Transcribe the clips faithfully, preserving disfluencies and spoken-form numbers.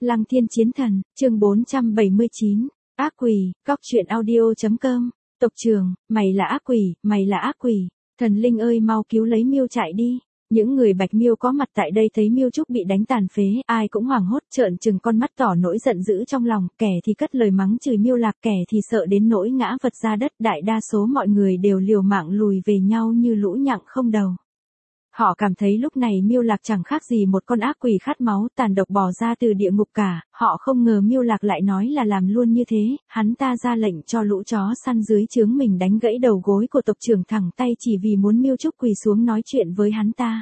Lăng Thiên Chiến Thần, chương bốn trăm bảy mươi chín, ác quỷ, góc truyện audio chấm com, tộc trưởng, mày là ác quỷ, mày là ác quỷ, thần linh ơi mau cứu lấy Miêu chạy đi. Những người Bạch Miêu có mặt tại đây thấy Miêu Trúc bị đánh tàn phế, ai cũng hoảng hốt trợn trừng con mắt tỏ nỗi giận dữ trong lòng, kẻ thì cất lời mắng chửi Miêu Lạc, kẻ thì sợ đến nỗi ngã vật ra đất, đại đa số mọi người đều liều mạng lùi về nhau như lũ nhặng không đầu. Họ cảm thấy lúc này Miêu Lạc chẳng khác gì một con ác quỷ khát máu tàn độc bò ra từ địa ngục cả, họ không ngờ Miêu Lạc lại nói là làm luôn như thế, hắn ta ra lệnh cho lũ chó săn dưới trướng mình đánh gãy đầu gối của tộc trưởng thẳng tay chỉ vì muốn Miêu Trúc quỳ xuống nói chuyện với hắn ta.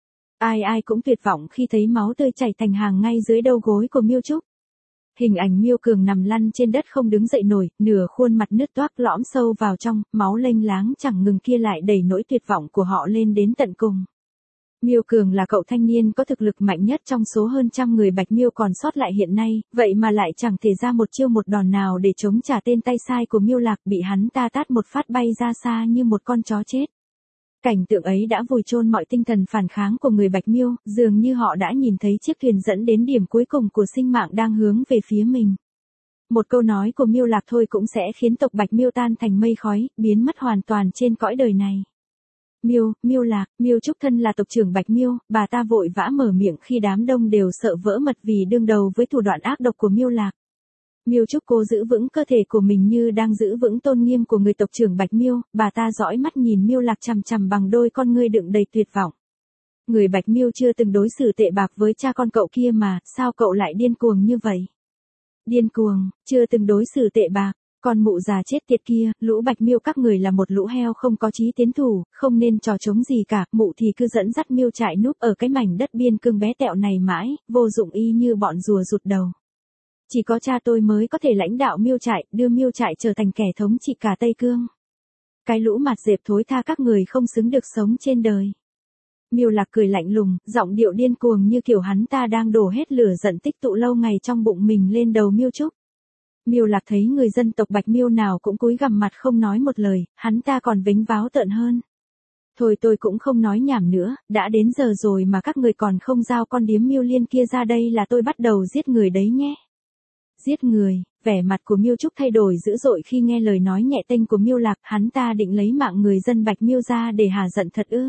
Ai ai cũng tuyệt vọng khi thấy máu tươi chảy thành hàng ngay dưới đầu gối của Miêu Trúc. Hình ảnh Miêu Cường nằm lăn trên đất không đứng dậy nổi, nửa khuôn mặt nứt toác lõm sâu vào trong, máu lênh láng chẳng ngừng kia lại đẩy nỗi tuyệt vọng của họ lên đến tận cùng. Miêu Cường là cậu thanh niên có thực lực mạnh nhất trong số hơn trăm người Bạch Miêu còn sót lại hiện nay, vậy mà lại chẳng thể ra một chiêu một đòn nào để chống trả tên tay sai của Miêu Lạc, bị hắn ta tát một phát bay ra xa như một con chó chết. Cảnh tượng ấy đã vùi chôn mọi tinh thần phản kháng của người Bạch Miêu, dường như họ đã nhìn thấy chiếc thuyền dẫn đến điểm cuối cùng của sinh mạng đang hướng về phía mình. Một câu nói của Miêu Lạc thôi cũng sẽ khiến tộc Bạch Miêu tan thành mây khói, biến mất hoàn toàn trên cõi đời này. Miêu, Miêu Lạc, Miêu Trúc thân là tộc trưởng Bạch Miêu, bà ta vội vã mở miệng khi đám đông đều sợ vỡ mật vì đương đầu với thủ đoạn ác độc của Miêu Lạc. Miêu Trúc cố giữ vững cơ thể của mình như đang giữ vững tôn nghiêm của người tộc trưởng Bạch Miêu, bà ta dõi mắt nhìn Miêu Lạc chằm chằm bằng đôi con ngươi đựng đầy tuyệt vọng. Người Bạch Miêu chưa từng đối xử tệ bạc với cha con cậu kia mà, sao cậu lại điên cuồng như vậy? Điên cuồng, chưa từng đối xử tệ bạc. Con mụ già chết tiệt kia, lũ Bạch Miêu các người là một lũ heo không có chí tiến thủ, không nên trò chống gì cả, mụ thì cứ dẫn dắt Miêu trại núp ở cái mảnh đất biên cương bé tẹo này mãi, vô dụng y như bọn rùa rụt đầu. Chỉ có cha tôi mới có thể lãnh đạo Miêu trại, đưa Miêu trại trở thành kẻ thống trị cả Tây Cương. Cái lũ mặt dẹp thối tha các người không xứng được sống trên đời. Miêu Lạc cười lạnh lùng, giọng điệu điên cuồng như kiểu hắn ta đang đổ hết lửa giận tích tụ lâu ngày trong bụng mình lên đầu Miêu Trúc. Miêu Lạc thấy người dân tộc Bạch Miêu nào cũng cúi gằm mặt không nói một lời, hắn ta còn vênh váo tợn hơn. Thôi tôi cũng không nói nhảm nữa, đã đến giờ rồi mà các người còn không giao con điếm Miêu Liên kia ra đây là tôi bắt đầu giết người đấy nhé. Giết người, vẻ mặt của Miêu Trúc thay đổi dữ dội khi nghe lời nói nhẹ tênh của Miêu Lạc, hắn ta định lấy mạng người dân Bạch Miêu ra để hả giận thật ư?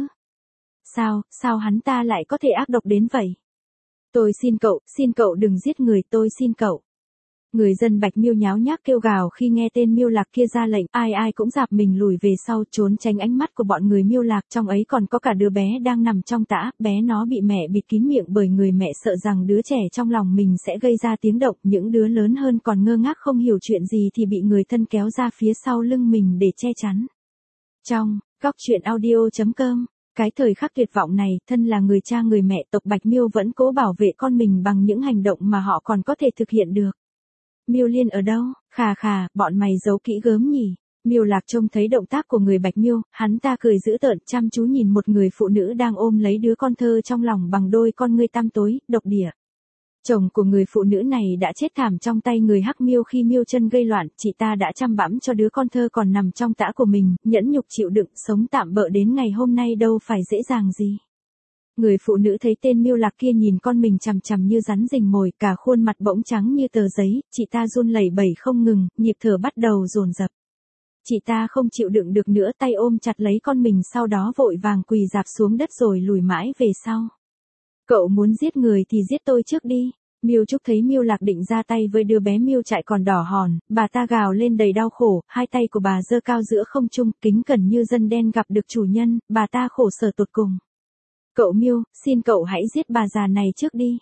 Sao, sao hắn ta lại có thể ác độc đến vậy? Tôi xin cậu, xin cậu đừng giết người, tôi xin cậu. Người dân Bạch Miêu nháo nhác kêu gào khi nghe tên Miêu Lạc kia ra lệnh, ai ai cũng dạp mình lùi về sau trốn tránh ánh mắt của bọn người Miêu Lạc, trong ấy còn có cả đứa bé đang nằm trong tã, bé nó bị mẹ bịt kín miệng bởi người mẹ sợ rằng đứa trẻ trong lòng mình sẽ gây ra tiếng động, những đứa lớn hơn còn ngơ ngác không hiểu chuyện gì thì bị người thân kéo ra phía sau lưng mình để che chắn. Trong, góc truyện audio chấm com, cái thời khắc tuyệt vọng này, thân là người cha người mẹ tộc Bạch Miêu vẫn cố bảo vệ con mình bằng những hành động mà họ còn có thể thực hiện được. Miêu Liên ở đâu? Khà khà, bọn mày giấu kỹ gớm nhỉ? Miêu Lạc trông thấy động tác của người Bạch Miêu, hắn ta cười dữ tợn, chăm chú nhìn một người phụ nữ đang ôm lấy đứa con thơ trong lòng bằng đôi con ngươi tăm tối, độc địa. Chồng của người phụ nữ này đã chết thảm trong tay người Hắc Miêu khi Miêu Chân gây loạn, chị ta đã chăm bẵm cho đứa con thơ còn nằm trong tã của mình, nhẫn nhục chịu đựng, sống tạm bợ đến ngày hôm nay đâu phải dễ dàng gì. Người phụ nữ thấy tên Miêu Lạc kia nhìn con mình chằm chằm như rắn rình mồi, cả khuôn mặt bỗng trắng như tờ giấy, chị ta run lẩy bẩy không ngừng, nhịp thở bắt đầu dồn dập. Chị ta không chịu đựng được nữa, tay ôm chặt lấy con mình, sau đó vội vàng quỳ rạp xuống đất rồi lùi mãi về sau. Cậu muốn giết người thì giết tôi trước đi. Miêu Trúc thấy Miêu Lạc định ra tay với đứa bé Miêu trại còn đỏ hòn, bà ta gào lên đầy đau khổ, hai tay của bà giơ cao giữa không trung, kính cẩn như dân đen gặp được chủ nhân, bà ta khổ sở tột cùng. Cậu Miêu, xin cậu hãy giết bà già này trước đi.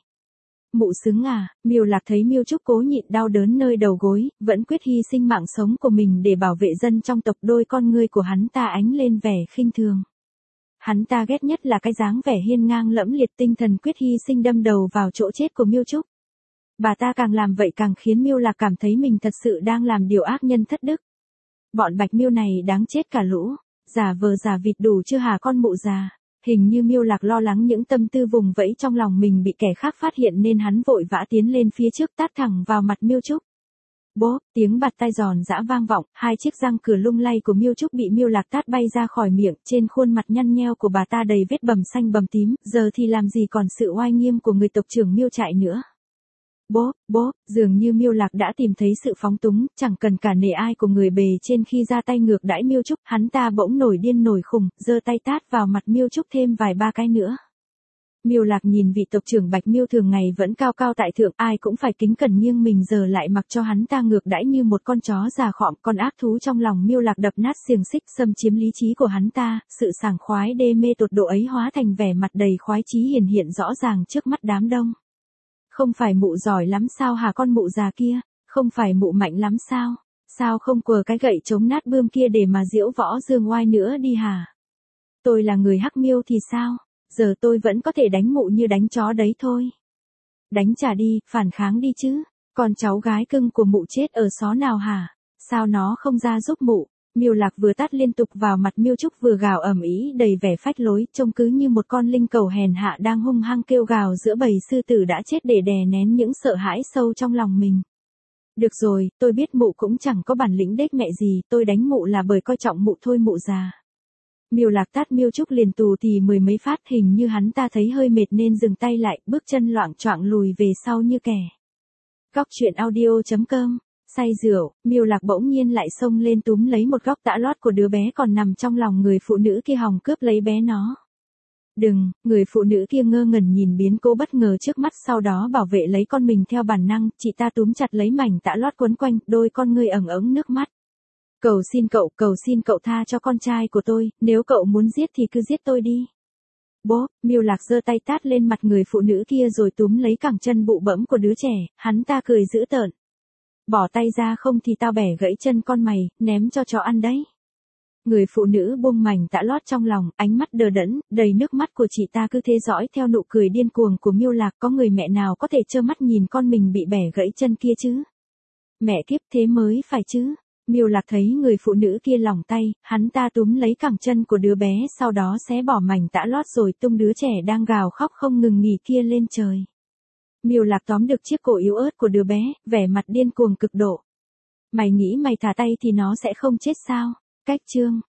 Mụ xứng à? Miêu Lạc thấy Miêu Trúc cố nhịn đau đớn nơi đầu gối, vẫn quyết hy sinh mạng sống của mình để bảo vệ dân trong tộc, đôi con ngươi của hắn ta ánh lên vẻ khinh thường. Hắn ta ghét nhất là cái dáng vẻ hiên ngang lẫm liệt, tinh thần quyết hy sinh đâm đầu vào chỗ chết của Miêu Trúc. Bà ta càng làm vậy càng khiến Miêu Lạc cảm thấy mình thật sự đang làm điều ác nhân thất đức. Bọn Bạch Miêu này đáng chết cả lũ, giả vờ giả vịt đủ chưa hả con mụ già. Hình như Miêu Lạc lo lắng những tâm tư vùng vẫy trong lòng mình bị kẻ khác phát hiện nên hắn vội vã tiến lên phía trước tát thẳng vào mặt Miêu Trúc. Bốp, tiếng bạt tai giòn giã vang vọng, hai chiếc răng cửa lung lay của Miêu Trúc bị Miêu Lạc tát bay ra khỏi miệng, trên khuôn mặt nhăn nheo của bà ta đầy vết bầm xanh bầm tím, giờ thì làm gì còn sự oai nghiêm của người tộc trưởng Miêu trại nữa. Bốp, bốp, dường như Miêu Lạc đã tìm thấy sự phóng túng, chẳng cần cả nể ai của người bề trên khi ra tay ngược đãi Miêu Trúc, hắn ta bỗng nổi điên nổi khùng, giơ tay tát vào mặt Miêu Trúc thêm vài ba cái nữa. Miêu Lạc nhìn vị tộc trưởng Bạch Miêu thường ngày vẫn cao cao tại thượng, ai cũng phải kính cẩn nghiêng mình, giờ lại mặc cho hắn ta ngược đãi như một con chó già khọm, con ác thú trong lòng Miêu Lạc đập nát xiềng xích xâm chiếm lý trí của hắn ta, sự sảng khoái đê mê tột độ ấy hóa thành vẻ mặt đầy khoái chí hiển hiện rõ ràng trước mắt đám đông. Không phải mụ giỏi lắm sao hả con mụ già kia, không phải mụ mạnh lắm sao, sao không quờ cái gậy chống nát bươm kia để mà diễu võ dương oai nữa đi hả? Tôi là người Hắc Miêu thì sao? Giờ tôi vẫn có thể đánh mụ như đánh chó đấy thôi. Đánh trả đi, phản kháng đi chứ. Con cháu gái cưng của mụ chết ở xó nào hả? Sao nó không ra giúp mụ? Miêu Lạc vừa tát liên tục vào mặt Miêu Trúc vừa gào ầm ĩ đầy vẻ phách lối, trông cứ như một con linh cầu hèn hạ đang hung hăng kêu gào giữa bầy sư tử đã chết để đè nén những sợ hãi sâu trong lòng mình. Được rồi, tôi biết mụ cũng chẳng có bản lĩnh đếch mẹ gì, tôi đánh mụ là bởi coi trọng mụ thôi mụ già. Miêu Lạc tát Miêu Trúc liền tù tì mười mấy phát, hình như hắn ta thấy hơi mệt nên dừng tay lại, bước chân loạng choạng lùi về sau như kẻ. Góc truyện audio chấm com. Say rượu, Miêu Lạc bỗng nhiên lại xông lên túm lấy một góc tã lót của đứa bé còn nằm trong lòng người phụ nữ kia hòng cướp lấy bé nó. Đừng, người phụ nữ kia ngơ ngẩn nhìn biến cố bất ngờ trước mắt, sau đó bảo vệ lấy con mình theo bản năng, chị ta túm chặt lấy mảnh tã lót quấn quanh, đôi con ngươi ẩn ống nước mắt. Cầu xin cậu, cầu xin cậu tha cho con trai của tôi, nếu cậu muốn giết thì cứ giết tôi đi. Bố, Miêu Lạc giơ tay tát lên mặt người phụ nữ kia rồi túm lấy cẳng chân bụ bẫm của đứa trẻ, hắn ta cười dữ tợn. Bỏ tay ra không thì tao bẻ gãy chân con mày, ném cho chó ăn đấy. Người phụ nữ buông mảnh tã lót trong lòng, ánh mắt đờ đẫn, đầy nước mắt của chị ta cứ thế dõi theo nụ cười điên cuồng của Miêu Lạc, có người mẹ nào có thể trơ mắt nhìn con mình bị bẻ gãy chân kia chứ? Mẹ kiếp, thế mới phải chứ. Miêu Lạc thấy người phụ nữ kia lỏng tay, hắn ta túm lấy cẳng chân của đứa bé, sau đó xé bỏ mảnh tã lót rồi tung đứa trẻ đang gào khóc không ngừng nghỉ kia lên trời. Miêu Lạc tóm được chiếc cổ yếu ớt của đứa bé, vẻ mặt điên cuồng cực độ. Mày nghĩ mày thả tay thì nó sẽ không chết sao? Cách chương